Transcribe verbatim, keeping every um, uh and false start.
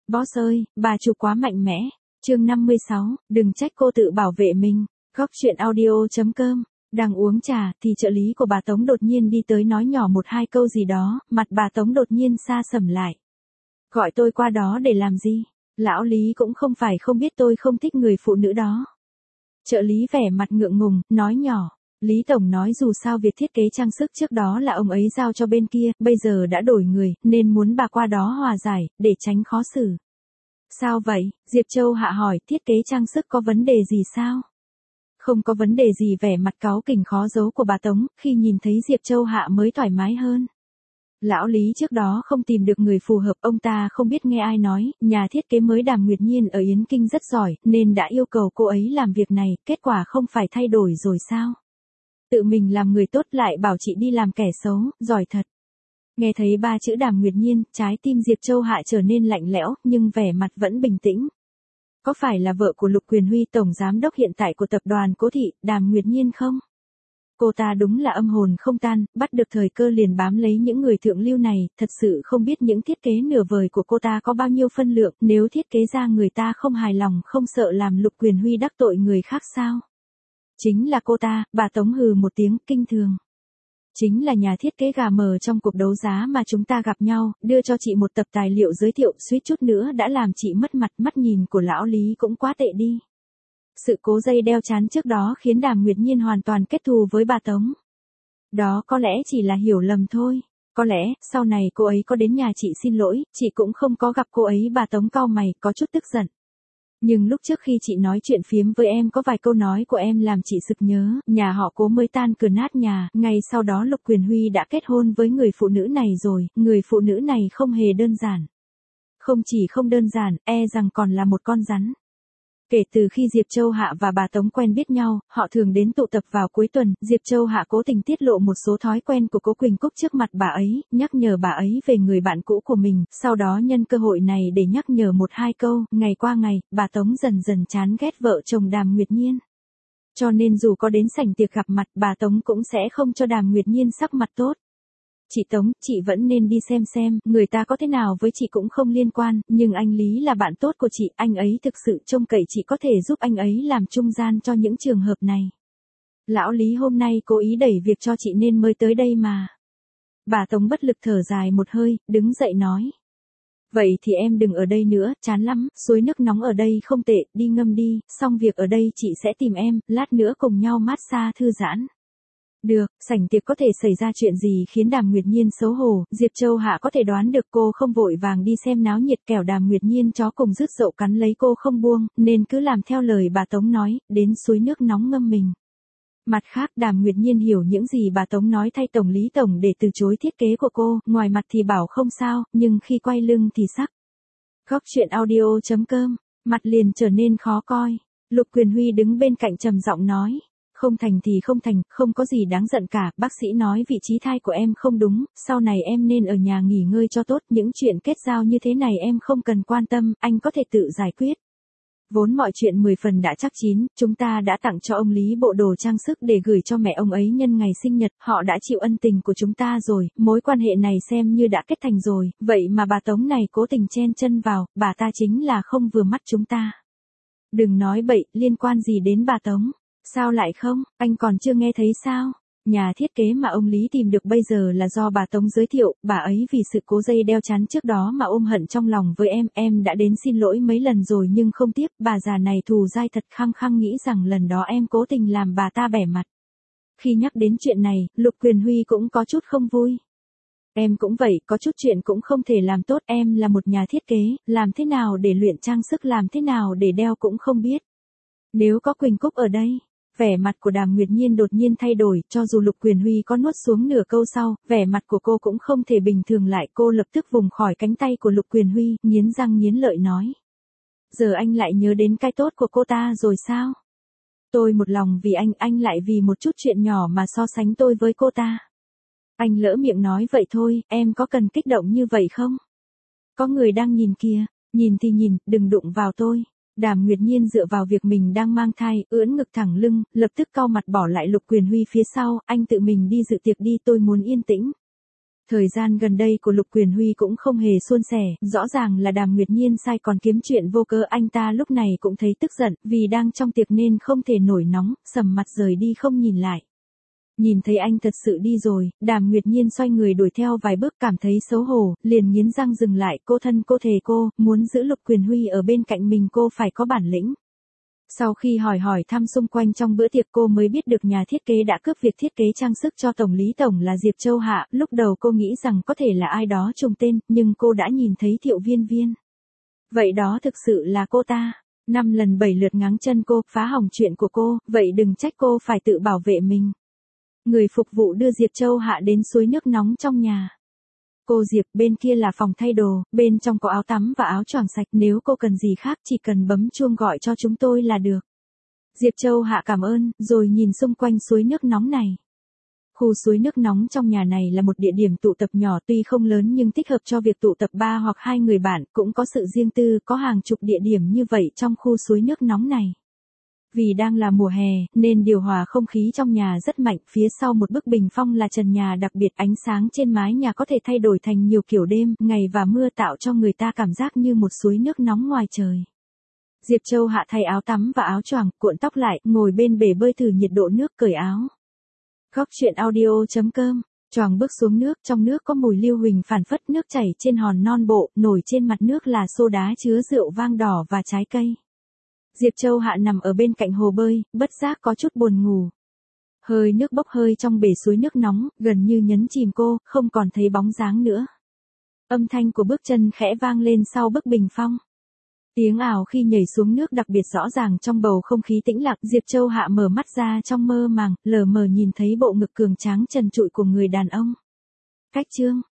Boss ơi, bà chủ quá mạnh mẽ. Chương năm mươi sáu, đừng trách cô tự bảo vệ mình. Góc chuyện audio chấm com. Đang uống trà thì trợ lý của bà Tống đột nhiên đi tới nói nhỏ một hai câu gì đó, mặt bà Tống đột nhiên sa sầm lại. Gọi tôi qua đó để làm gì? Lão Lý cũng không phải không biết tôi không thích người phụ nữ đó. Trợ lý vẻ mặt ngượng ngùng, nói nhỏ. Lý Tổng nói dù sao việc thiết kế trang sức trước đó là ông ấy giao cho bên kia, bây giờ đã đổi người, nên muốn bà qua đó hòa giải, để tránh khó xử. Sao vậy? Diệp Châu Hạ hỏi, thiết kế trang sức có vấn đề gì sao? Không có vấn đề gì, vẻ mặt cáu kỉnh khó giấu của bà Tống, khi nhìn thấy Diệp Châu Hạ mới thoải mái hơn. Lão Lý trước đó không tìm được người phù hợp, ông ta không biết nghe ai nói, nhà thiết kế mới Đàm Nguyệt Nhiên ở Yến Kinh rất giỏi, nên đã yêu cầu cô ấy làm việc này, kết quả không phải thay đổi rồi sao? Tự mình làm người tốt lại bảo chị đi làm kẻ xấu, giỏi thật. Nghe thấy ba chữ Đàm Nguyệt Nhiên, trái tim Diệp Châu Hạ trở nên lạnh lẽo, nhưng vẻ mặt vẫn bình tĩnh. Có phải là vợ của Lục Quyền Huy, tổng giám đốc hiện tại của tập đoàn Cố Thị, Đàm Nguyệt Nhiên không? Cô ta đúng là âm hồn không tan, bắt được thời cơ liền bám lấy những người thượng lưu này, thật sự không biết những thiết kế nửa vời của cô ta có bao nhiêu phân lượng, nếu thiết kế ra người ta không hài lòng, không sợ làm Lục Quyền Huy đắc tội người khác sao? Chính là cô ta, bà Tống hừ một tiếng, kinh thường. Chính là nhà thiết kế gà mờ trong cuộc đấu giá mà chúng ta gặp nhau, đưa cho chị một tập tài liệu giới thiệu, suýt chút nữa đã làm chị mất mặt, mắt nhìn của lão Lý cũng quá tệ đi. Sự cố dây đeo chán trước đó khiến Đàm Nguyệt Nhiên hoàn toàn kết thù với bà Tống. Đó có lẽ chỉ là hiểu lầm thôi. Có lẽ, sau này cô ấy có đến nhà chị xin lỗi, chị cũng không có gặp cô ấy. Bà Tống cau mày, có chút tức giận. Nhưng lúc trước khi chị nói chuyện phiếm với em có vài câu nói của em làm chị sực nhớ, nhà họ Cố mới tan cửa nát nhà, ngày sau đó Lục Quyền Huy đã kết hôn với người phụ nữ này rồi, người phụ nữ này không hề đơn giản. Không chỉ không đơn giản, e rằng còn là một con rắn. Kể từ khi Diệp Châu Hạ và bà Tống quen biết nhau, họ thường đến tụ tập vào cuối tuần, Diệp Châu Hạ cố tình tiết lộ một số thói quen của Cố Quỳnh Cúc trước mặt bà ấy, nhắc nhở bà ấy về người bạn cũ của mình, sau đó nhân cơ hội này để nhắc nhở một hai câu, ngày qua ngày, bà Tống dần dần chán ghét vợ chồng Đàm Nguyệt Nhiên. Cho nên dù có đến sảnh tiệc gặp mặt, bà Tống cũng sẽ không cho Đàm Nguyệt Nhiên sắc mặt tốt. Chị Tống, chị vẫn nên đi xem xem, người ta có thế nào với chị cũng không liên quan, nhưng anh Lý là bạn tốt của chị, anh ấy thực sự trông cậy chị có thể giúp anh ấy làm trung gian cho những trường hợp này. Lão Lý hôm nay cố ý đẩy việc cho chị nên mới tới đây mà. Bà Tống bất lực thở dài một hơi, đứng dậy nói. Vậy thì em đừng ở đây nữa, chán lắm, suối nước nóng ở đây không tệ, đi ngâm đi, xong việc ở đây chị sẽ tìm em, lát nữa cùng nhau massage thư giãn. Được, sảnh tiệc có thể xảy ra chuyện gì khiến Đàm Nguyệt Nhiên xấu hổ, Diệp Châu Hạ có thể đoán được cô không vội vàng đi xem náo nhiệt, kẻo Đàm Nguyệt Nhiên chó cùng rứt dậu cắn lấy cô không buông, nên cứ làm theo lời bà Tống nói, đến suối nước nóng ngâm mình. Mặt khác, Đàm Nguyệt Nhiên hiểu những gì bà Tống nói thay Tổng Lý Tổng để từ chối thiết kế của cô, ngoài mặt thì bảo không sao, nhưng khi quay lưng thì sắc. Góc chuyện audio chấm com, mặt liền trở nên khó coi. Lục Quyền Huy đứng bên cạnh trầm giọng nói. Không thành thì không thành, không có gì đáng giận cả, bác sĩ nói vị trí thai của em không đúng, sau này em nên ở nhà nghỉ ngơi cho tốt, những chuyện kết giao như thế này em không cần quan tâm, anh có thể tự giải quyết. Vốn mọi chuyện mười phần đã chắc chín, chúng ta đã tặng cho ông Lý bộ đồ trang sức để gửi cho mẹ ông ấy nhân ngày sinh nhật, họ đã chịu ân tình của chúng ta rồi, mối quan hệ này xem như đã kết thành rồi, vậy mà bà Tống này cố tình chen chân vào, bà ta chính là không vừa mắt chúng ta. Đừng nói bậy, liên quan gì đến bà Tống? Sao lại không, anh còn chưa nghe thấy sao? Nhà thiết kế mà ông Lý tìm được bây giờ là do bà Tống giới thiệu, bà ấy vì sự cố dây đeo chán trước đó mà ôm hận trong lòng với em, em đã đến xin lỗi mấy lần rồi nhưng không tiếp, bà già này thù dai thật, khăng khăng nghĩ rằng lần đó em cố tình làm bà ta bẻ mặt. Khi nhắc đến chuyện này, Lục Quyền Huy cũng có chút không vui. Em cũng vậy, có chút chuyện cũng không thể làm tốt, em là một nhà thiết kế, làm thế nào để luyện trang sức, làm thế nào để đeo cũng không biết. Nếu có Quỳnh Cúc ở đây. Vẻ mặt của Đàm Nguyệt Nhiên đột nhiên thay đổi, cho dù Lục Quyền Huy có nuốt xuống nửa câu sau, vẻ mặt của cô cũng không thể bình thường lại, cô lập tức vùng khỏi cánh tay của Lục Quyền Huy, nghiến răng nghiến lợi nói. Giờ anh lại nhớ đến cái tốt của cô ta rồi sao? Tôi một lòng vì anh, anh lại vì một chút chuyện nhỏ mà so sánh tôi với cô ta. Anh lỡ miệng nói vậy thôi, em có cần kích động như vậy không? Có người đang nhìn kìa, nhìn thì nhìn, đừng đụng vào tôi. Đàm Nguyệt Nhiên dựa vào việc mình đang mang thai, ưỡn ngực thẳng lưng, lập tức cau mặt bỏ lại Lục Quyền Huy phía sau, anh tự mình đi dự tiệc đi, tôi muốn yên tĩnh. Thời gian gần đây của Lục Quyền Huy cũng không hề suôn sẻ, rõ ràng là Đàm Nguyệt Nhiên sai còn kiếm chuyện vô cớ. Anh ta lúc này cũng thấy tức giận, vì đang trong tiệc nên không thể nổi nóng, sầm mặt rời đi không nhìn lại. Nhìn thấy anh thật sự đi rồi, Đàm Nguyệt Nhiên xoay người đuổi theo vài bước, cảm thấy xấu hổ, liền nghiến răng dừng lại. Cô thân cô thề cô, muốn giữ Lục Quyền Huy ở bên cạnh mình cô phải có bản lĩnh. Sau khi hỏi hỏi thăm xung quanh trong bữa tiệc cô mới biết được nhà thiết kế đã cướp việc thiết kế trang sức cho Tổng Lý Tổng là Diệp Châu Hạ. Lúc đầu cô nghĩ rằng có thể là ai đó trùng tên, nhưng cô đã nhìn thấy Thiệu Viên Viên. Vậy đó thực sự là cô ta. Năm lần bảy lượt ngáng chân cô, phá hỏng chuyện của cô, vậy đừng trách cô phải tự bảo vệ mình. Người phục vụ đưa Diệp Châu Hạ đến suối nước nóng trong nhà. Cô Diệp, bên kia là phòng thay đồ, bên trong có áo tắm và áo choàng sạch, nếu cô cần gì khác chỉ cần bấm chuông gọi cho chúng tôi là được. Diệp Châu Hạ cảm ơn, rồi nhìn xung quanh suối nước nóng này. Khu suối nước nóng trong nhà này là một địa điểm tụ tập nhỏ, tuy không lớn nhưng thích hợp cho việc tụ tập ba hoặc hai người bạn, cũng có sự riêng tư, có hàng chục địa điểm như vậy trong khu suối nước nóng này. Vì đang là mùa hè, nên điều hòa không khí trong nhà rất mạnh, phía sau một bức bình phong là trần nhà đặc biệt, ánh sáng trên mái nhà có thể thay đổi thành nhiều kiểu đêm, ngày và mưa tạo cho người ta cảm giác như một suối nước nóng ngoài trời. Diệp Châu Hạ thay áo tắm và áo choàng, cuộn tóc lại, ngồi bên bể bơi thử nhiệt độ nước, cởi áo. Góc truyện audio chấm com. Choàng bước xuống nước, trong nước có mùi lưu huỳnh phảng phất, nước chảy trên hòn non bộ, nổi trên mặt nước là xô đá chứa rượu vang đỏ và trái cây. Diệp Châu Hạ nằm ở bên cạnh hồ bơi, bất giác có chút buồn ngủ. Hơi nước bốc hơi trong bể suối nước nóng, gần như nhấn chìm cô, không còn thấy bóng dáng nữa. Âm thanh của bước chân khẽ vang lên sau bức bình phong. Tiếng ào khi nhảy xuống nước đặc biệt rõ ràng trong bầu không khí tĩnh lặng. Diệp Châu Hạ mở mắt ra trong mơ màng, lờ mờ nhìn thấy bộ ngực cường tráng trần trụi của người đàn ông. Cách chương